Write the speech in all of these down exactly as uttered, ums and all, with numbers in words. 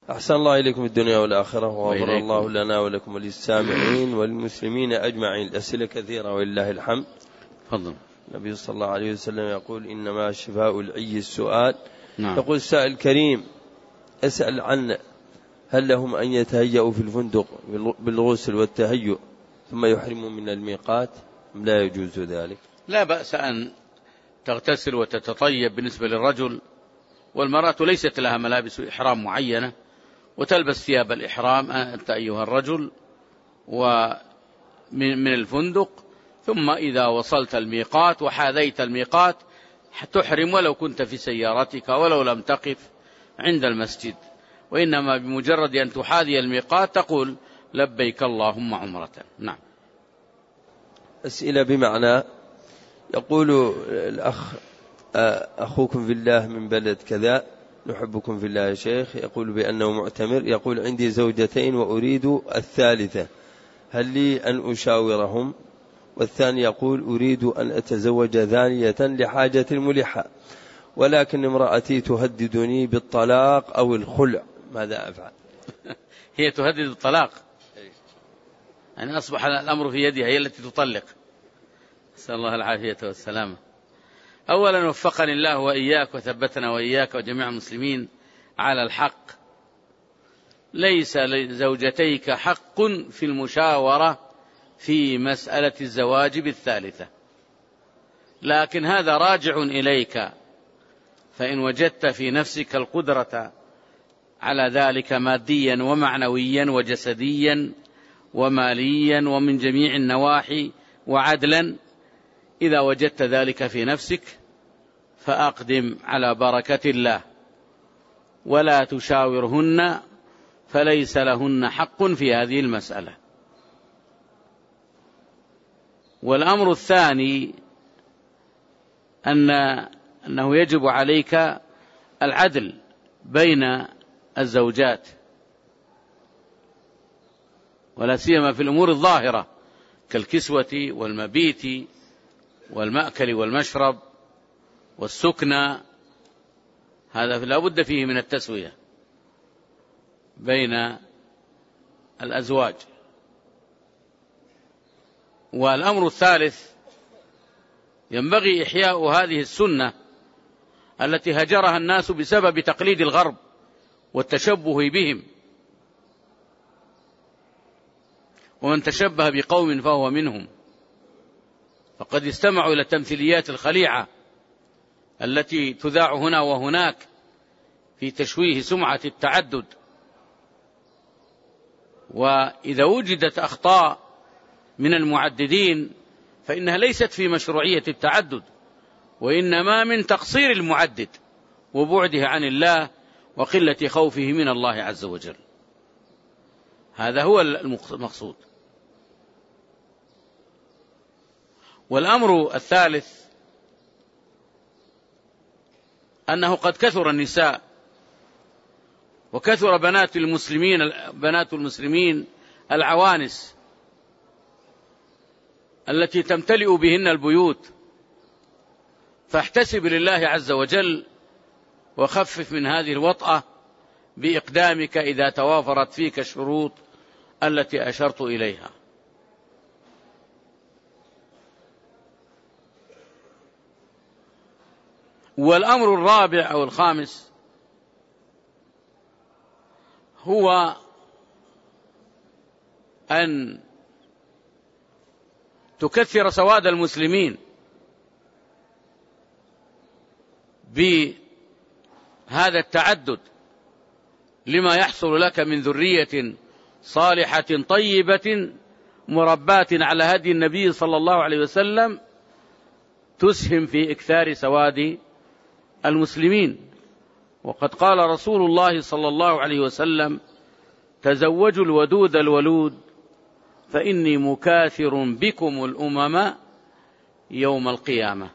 أحسن الله إليكم الدنيا والآخرة، وغفر الله لنا ولكم وللسامعين والمسلمين أجمعين. الأسئلة كثيرة ولله الحمد. تفضل. النبي صلى الله عليه وسلم يقول إنما شفاء العي السؤال. نعم. يقول السائل الكريم أسأل عن هل لهم أن يتهيأوا في الفندق بالغسل والتهيؤ ثم يحرموا من الميقات أم لا يجوز ذلك؟ لا بأس أن تغتسل وتتطيب بالنسبة للرجل، والمرأة ليست لها ملابس إحرام معينة وتلبس ثياب الإحرام أنت أيها الرجل ومن الفندق، ثم إذا وصلت الميقات وحاذيت الميقات تحرم ولو كنت في سيارتك ولو لم تقف عند المسجد، وإنما بمجرد أن تحاذي الميقات تقول لبيك اللهم عمرة. نعم. أسئلة بمعنى يقول الأخ أخوكم في الله من بلد كذا نحبكم في الله يا شيخ، يقول بأنه معتمر، يقول عندي زوجتين وأريد الثالثة، هل لي أن أشاورهم؟ والثاني يقول أريد أن أتزوج ثانية لحاجة ملحة، ولكن امرأتي تهددني بالطلاق أو الخلع، ماذا أفعل؟ هي تهدد الطلاق، يعني أصبح الأمر في يدها، هي التي تطلق. نسأل الله العافية والسلامة. أولا وفقني الله وإياك وثبتنا وإياك وجميع المسلمين على الحق. ليس لزوجتيك حق في المشاورة في مسألة الزواج بالثالثة، لكن هذا راجع إليك، فإن وجدت في نفسك القدرة على ذلك ماديا ومعنويا وجسديا وماليا ومن جميع النواحي وعدلا، إذا وجدت ذلك في نفسك فأقدم على بركة الله، ولا تشاورهن فليس لهن حق في هذه المسألة. والأمر الثاني أن أنه يجب عليك العدل بين الزوجات، ولا سيما في الأمور الظاهرة كالكسوة والمبيت والمأكل والمشرب والسكنى، هذا لا بد فيه من التسوية بين الأزواج. والأمر الثالث ينبغي إحياء هذه السنة التي هجرها الناس بسبب تقليد الغرب والتشبه بهم، ومن تشبه بقوم فهو منهم، فقد استمعوا إلى التمثيليات الخليعة التي تذاع هنا وهناك في تشويه سمعة التعدد. وإذا وجدت أخطاء من المعددين فإنها ليست في مشروعية التعدد، وإنما من تقصير المعدد وبعده عن الله وقلة خوفه من الله عز وجل. هذا هو المقصود. والأمر الثالث أنه قد كثر النساء وكثر بنات المسلمين بنات المسلمين العوانس التي تمتلئ بهن البيوت، فاحتسب لله عز وجل وخفف من هذه الوطأة بإقدامك إذا توافرت فيك الشروط التي أشرت إليها. والأمر الرابع أو الخامس هو أن تكثر سواد المسلمين بهذا التعدد لما يحصل لك من ذرية صالحة طيبة مرباة على هدي النبي صلى الله عليه وسلم تسهم في إكثار سواد المسلمين. وقد قال رسول الله صلى الله عليه وسلم تزوجوا الودود الولود فإني مكاثر بكم الأمم يوم القيامة.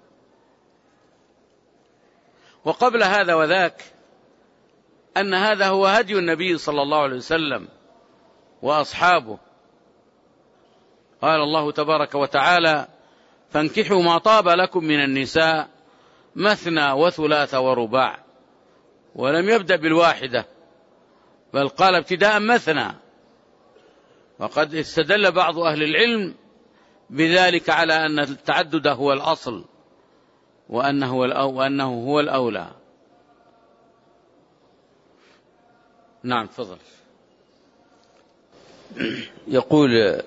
وقبل هذا وذاك أن هذا هو هدي النبي صلى الله عليه وسلم وأصحابه. قال الله تبارك وتعالى فانكحوا ما طاب لكم من النساء مثنى وثلاث ورباع، ولم يبدأ بالواحدة بل قال ابتداء مثنى. وقد استدل بعض أهل العلم بذلك على أن التعدد هو الأصل وأنه وأنه هو الأولى. نعم تفضل. يقول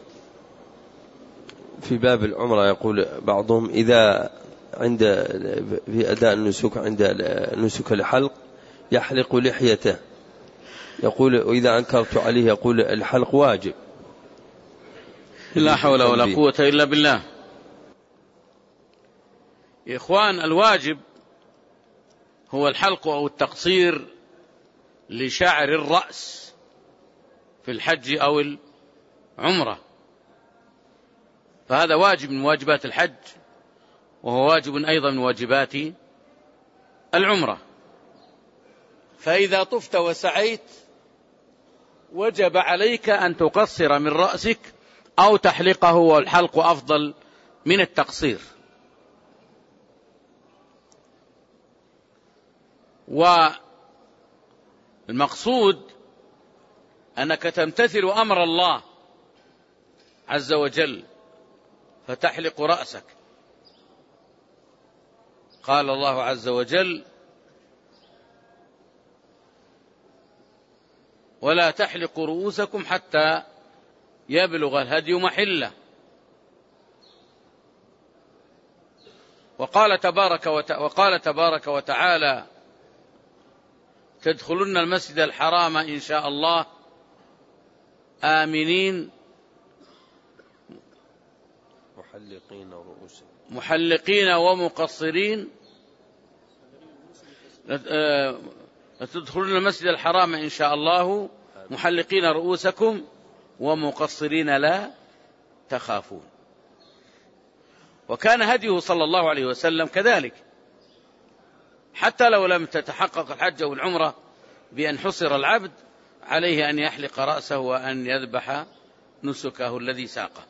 في باب العمرة، يقول بعضهم إذا عند في أداء النسك عند نسك الحلق يحلق لحيته، يقول وإذا أنكرت عليه يقول الحلق واجب. لا حول ولا قوة إلا بالله. يا إخوان، الواجب هو الحلق أو التقصير لشعر الرأس في الحج أو العمرة، فهذا واجب من واجبات الحج، وهو واجب أيضا من واجبات العمرة. فإذا طفت وسعيت وجب عليك أن تقصر من رأسك أو تحلقه، والحلق أفضل من التقصير. والمقصود أنك تمتثل أمر الله عز وجل فتحلق رأسك. قال الله عز وجل: ولا تحلقوا رؤوسكم حتى يبلغ الهدي محله. وقال تبارك وت... وقال تبارك وتعالى: تدخلن المسجد الحرام إن شاء الله آمنين محلقين رؤوسهم محلقين ومقصرين. تدخلون المسجد الحرام إن شاء الله محلقين رؤوسكم ومقصرين لا تخافون. وكان هديه صلى الله عليه وسلم كذلك، حتى لو لم تتحقق الحج أو العمرة بأن حصر العبد، عليه أن يحلق رأسه وأن يذبح نسكه الذي ساقه.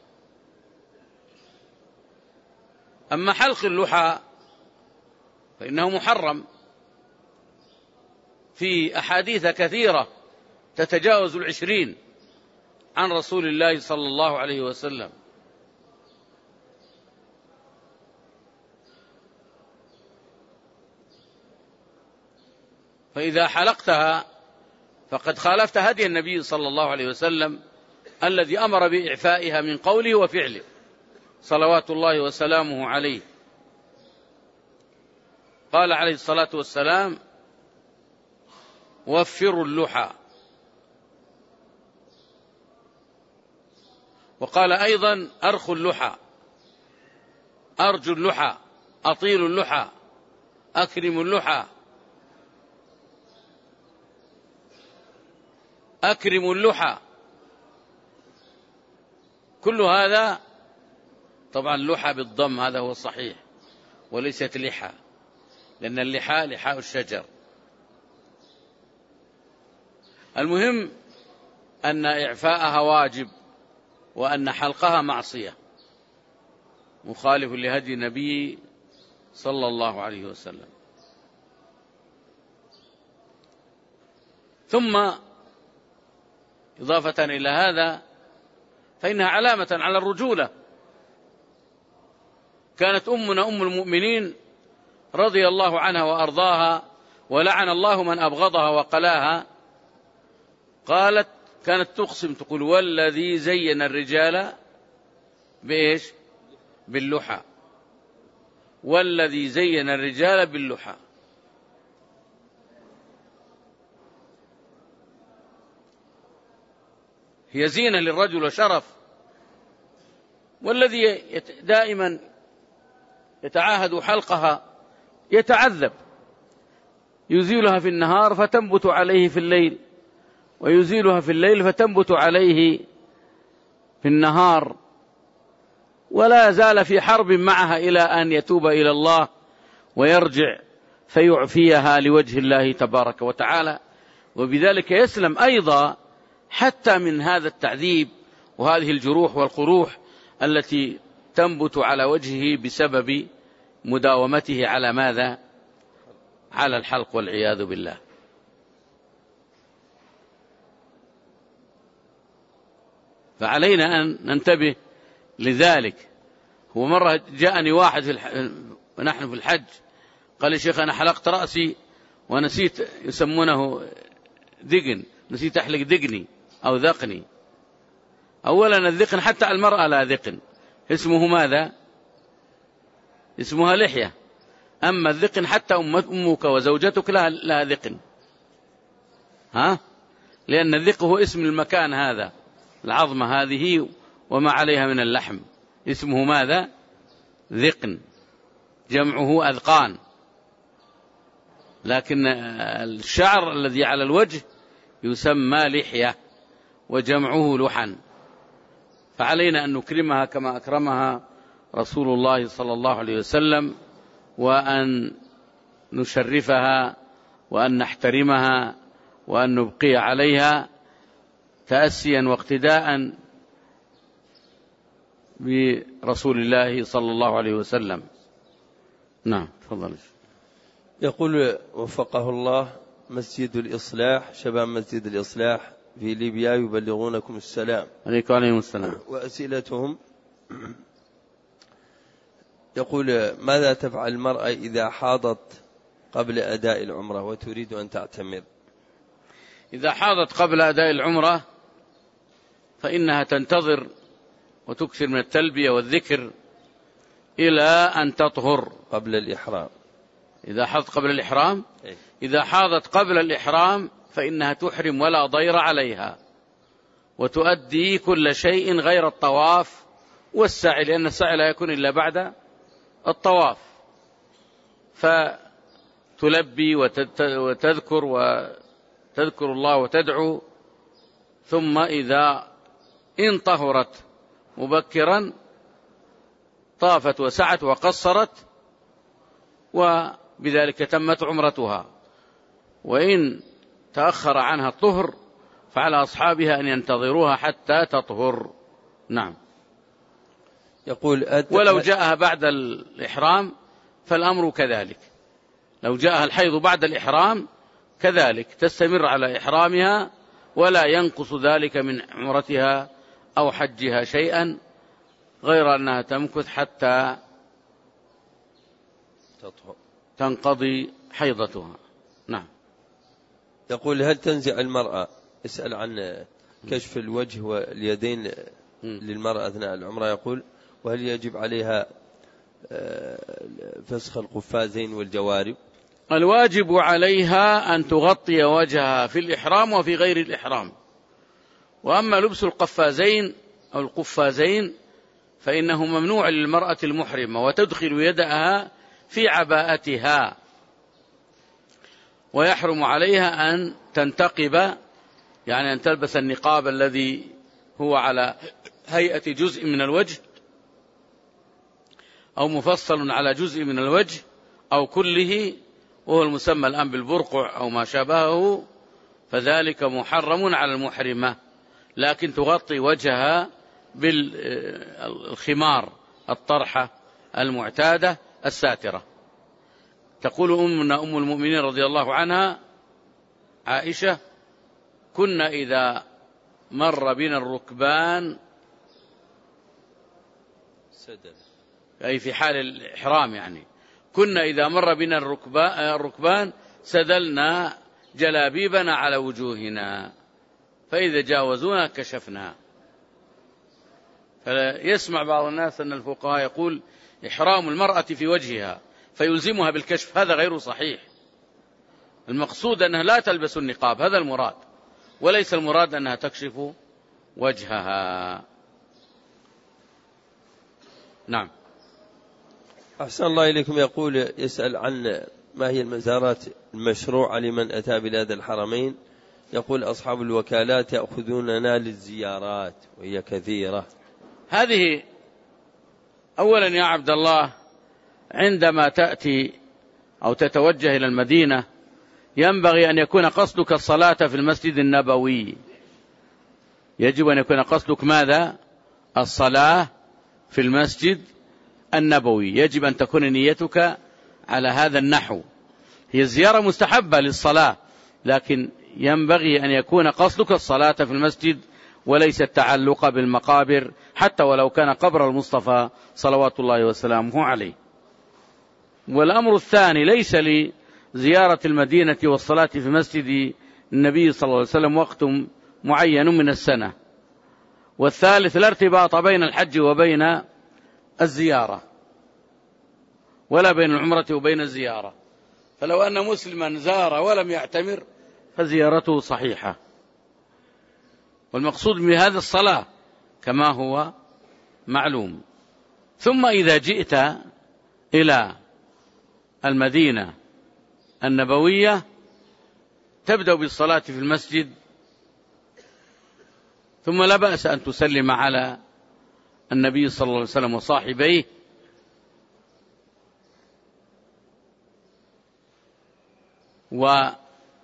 أما حلق اللحى فإنه محرم في أحاديث كثيرة تتجاوز العشرين عن رسول الله صلى الله عليه وسلم. فإذا حلقتها فقد خالفت هدي النبي صلى الله عليه وسلم الذي أمر بإعفائها من قوله وفعله صلوات الله وسلامه عليه. قال عليه الصلاة والسلام: وفروا اللحى. وقال أيضا: أرخوا اللحى، أرجوا اللحى، أطيلوا اللحى، أكرموا اللحى، أكرموا اللحى. كل هذا طبعا اللحى بالضم، هذا هو الصحيح، وليست لحى، لأن اللحى لحاء الشجر. المهم أن إعفاءها واجب، وأن حلقها معصية مخالف لهدي النبي صلى الله عليه وسلم. ثم إضافة إلى هذا فإنها علامة على الرجولة. كانت أمنا أم المؤمنين رضي الله عنها وأرضاها، ولعن الله من أبغضها وقلاها، قالت كانت تقسم تقول: والذي زين الرجال بإيش؟ باللحى، والذي زين الرجال باللحى. هي زينة للرجل وشرف، والذي دائما يتعاهد حلقها يتعذب، يزيلها في النهار فتنبت عليه في الليل، ويزيلها في الليل فتنبت عليه في النهار، ولا زال في حرب معها إلى أن يتوب إلى الله ويرجع فيعفيها لوجه الله تبارك وتعالى، وبذلك يسلم أيضا حتى من هذا التعذيب وهذه الجروح والقروح التي تنبت على وجهه بسبب مداومته على ماذا؟ على الحلق والعياذ بالله. فعلينا أن ننتبه لذلك. هو مرة جاءني واحد في الح... ونحن في الحج قال لي شيخ أنا حلقت رأسي ونسيت، يسمونه دقن، نسيت أحلق دقني أو ذقني. أولا الذقن حتى المرأة لا ذقن، اسمه ماذا؟ اسمها لحية. أما الذقن حتى أمك وزوجتك لها, لها ذقن، ها؟ لأن الذق هو اسم المكان هذا، العظمة هذه وما عليها من اللحم اسمه ماذا؟ ذقن، جمعه أذقان. لكن الشعر الذي على الوجه يسمى لحية وجمعه لحن. فعلينا أن نكرمها كما أكرمها رسول الله صلى الله عليه وسلم، وأن نشرفها وأن نحترمها وأن نبقي عليها تأسيا واقتداء برسول الله صلى الله عليه وسلم. نعم تفضل. يقول وفقه الله مسجد الإصلاح، شباب مسجد الإصلاح في ليبيا يبلغونكم السلام. عليكم عليهم السلام. وأسئلتهم يقول ماذا تفعل المرأة إذا حاضت قبل أداء العمرة وتريد أن تعتمر؟ إذا حاضت قبل أداء العمرة فإنها تنتظر وتكثر من التلبية والذكر إلى أن تطهر قبل الإحرام. إذا حاضت قبل الإحرام، إذا حاضت قبل الإحرام فإنها تحرم ولا ضير عليها، وتؤدي كل شيء غير الطواف والسعي، لأن السعي لا يكون إلا بعد الطواف. فتلبي وتذكر وتذكر الله وتدعو، ثم إذا إن طهرت مبكرا طافت وسعت وقصرت، وبذلك تمت عمرتها. وإن تأخر عنها الطهر فعلى أصحابها أن ينتظروها حتى تطهر. نعم. يقول ولو جاءها بعد الإحرام فالأمر كذلك، لو جاءها الحيض بعد الإحرام كذلك تستمر على إحرامها ولا ينقص ذلك من عمرتها أو حجها شيئا، غير أنها تمكث حتى تنقضي حيضتها. نعم. يقول هل تنزع المرأة، اسأل عن كشف الوجه واليدين للمرأة أثناء العمرة، يقول وهل يجب عليها فسخ القفازين والجوارب؟ الواجب عليها أن تغطي وجهها في الإحرام وفي غير الإحرام. وأما لبس القفازين أو القفازين فإنه ممنوع للمرأة المحرمة، وتدخل يدها في عباءتها، ويحرم عليها أن تنتقب، يعني أن تلبس النقاب الذي هو على هيئة جزء من الوجه أو مفصل على جزء من الوجه أو كله، وهو المسمى الآن بالبرقع أو ما شابهه، فذلك محرم على المحرمة. لكن تغطي وجهها بالخمار الطرحة المعتادة الساترة. تقول أمنا أم المؤمنين رضي الله عنها عائشة كنا إذا مر بنا الركبان، أي في حال الإحرام، يعني كنا إذا مر بنا الركبان سدلنا جلابيبنا على وجوهنا، فإذا جاوزونا كشفنا. فيسمع بعض الناس أن الفقهاء يقول إحرام المرأة في وجهها فيلزمها بالكشف، هذا غير صحيح. المقصود أنها لا تلبس النقاب، هذا المراد، وليس المراد أنها تكشف وجهها. نعم. أحسن الله إليكم. يقول يسأل عن ما هي المزارات المشروعة لمن أتى بلاد الحرمين. يقول أصحاب الوكالات يأخذوننا للزيارات وهي كثيرة. هذه أولا يا عبد الله، عندما تأتي أو تتوجه إلى المدينة ينبغي أن يكون قصدك الصلاة في المسجد النبوي. يجب أن يكون قصدك ماذا؟ الصلاة في المسجد النبوي. يجب أن تكون نيتك على هذا النحو. هي الزيارة مستحبة للصلاة، لكن ينبغي أن يكون قصدك الصلاة في المسجد وليس التعلق بالمقابر حتى ولو كان قبر المصطفى صلوات الله وسلامه عليه. والأمر الثاني ليس لزيارة المدينة والصلاة في مسجد النبي صلى الله عليه وسلم وقت معين من السنة. والثالث لا ارتباط بين الحج وبين الزيارة، ولا بين العمرة وبين الزيارة. فلو أن مسلما زار ولم يعتمر فزيارته صحيحة. والمقصود بهذا الصلاة كما هو معلوم. ثم إذا جئت إلى المدينة النبوية تبدأ بالصلاة في المسجد، ثم لا بأس أن تسلم على النبي صلى الله عليه وسلم وصاحبيه، وبقي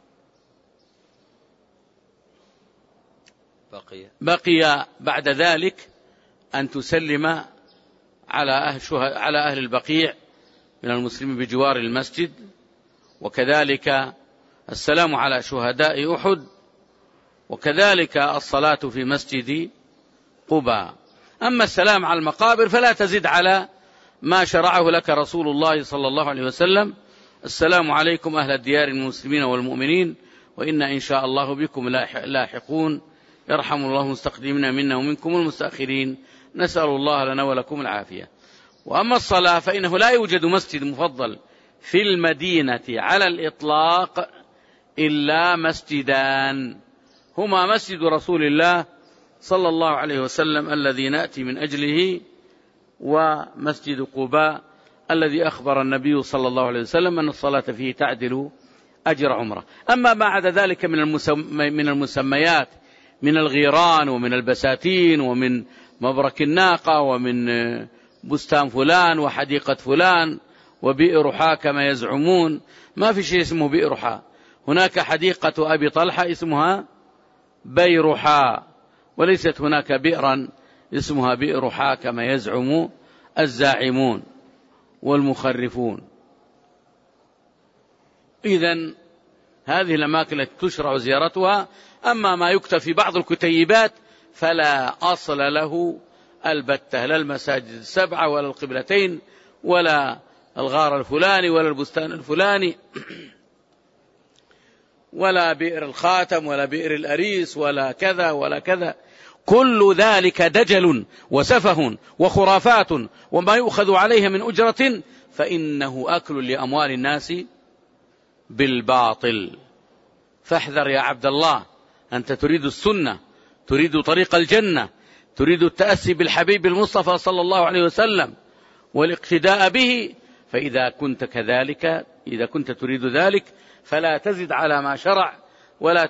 بقي بعد ذلك أن تسلم على أهل, على أهل البقيع من المسلمين بجوار المسجد، وكذلك السلام على شهداء أحد، وكذلك الصلاة في مسجد قباء. أما السلام على المقابر فلا تزد على ما شرعه لك رسول الله صلى الله عليه وسلم: السلام عليكم أهل الديار المسلمين والمؤمنين وإنا إن شاء الله بكم لاحقون، يرحم الله المستقدمين منا ومنكم المستأخرين، نسأل الله لنا ولكم العافية. وأما الصلاة فإنه لا يوجد مسجد مفضل في المدينة على الإطلاق إلا مسجدان، هما مسجد رسول الله صلى الله عليه وسلم الذي نأتي من أجله، ومسجد قباء الذي أخبر النبي صلى الله عليه وسلم أن الصلاة فيه تعدل أجر عمره. أما بعد ذلك من المسميات من الغيران ومن البساتين ومن مبرك الناقة ومن بستان فلان وحديقة فلان وبئرحاء كما يزعمون، ما في شيء اسمه بئرحاء. هناك حديقة أبي طلحة اسمها بيرحاء، وليست هناك بئرا اسمها بئرحاء كما يزعم الزاعمون والمخرفون. إذن هذه الأماكن التي تشرع زيارتها. أما ما يكتب في بعض الكتيبات فلا أصل له البتة، لا المساجد السبعة ولا القبلتين ولا الغار الفلاني ولا البستان الفلاني ولا بئر الخاتم ولا بئر الأريس ولا كذا ولا كذا. كل ذلك دجل وسفه وخرافات وما يؤخذ عليها من أجرة، فإنه أكل لأموال الناس بالباطل. فاحذر يا عبد الله، أنت تريد السنة، تريد طريق الجنة، تريد التأسي بالحبيب المصطفى صلى الله عليه وسلم والاقتداء به، فإذا كنت كذلك، إذا كنت تريد ذلك فلا تزد على ما شرع، ولا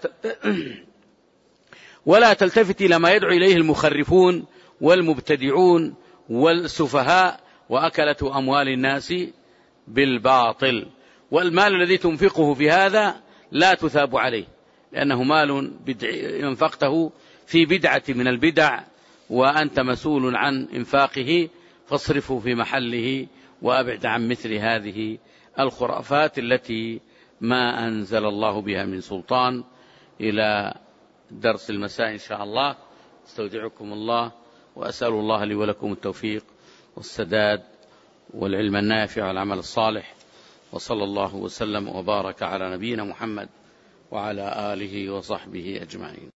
ولا تلتفت إلى ما يدعو إليه المخرفون والمبتدعون والسفهاء وأكلة أموال الناس بالباطل. والمال الذي تنفقه في هذا لا تثاب عليه، لأنه مال انفقته في بدعة من البدع وأنت مسؤول عن إنفاقه، فاصرفه في محله وأبعد عن مثل هذه الخرافات التي ما أنزل الله بها من سلطان. إلى درس المساء إن شاء الله. استودعكم الله، وأسأل الله لي ولكم التوفيق والسداد والعلم النافع والعمل الصالح، وصلى الله وسلم وبارك على نبينا محمد وعلى آله وصحبه أجمعين.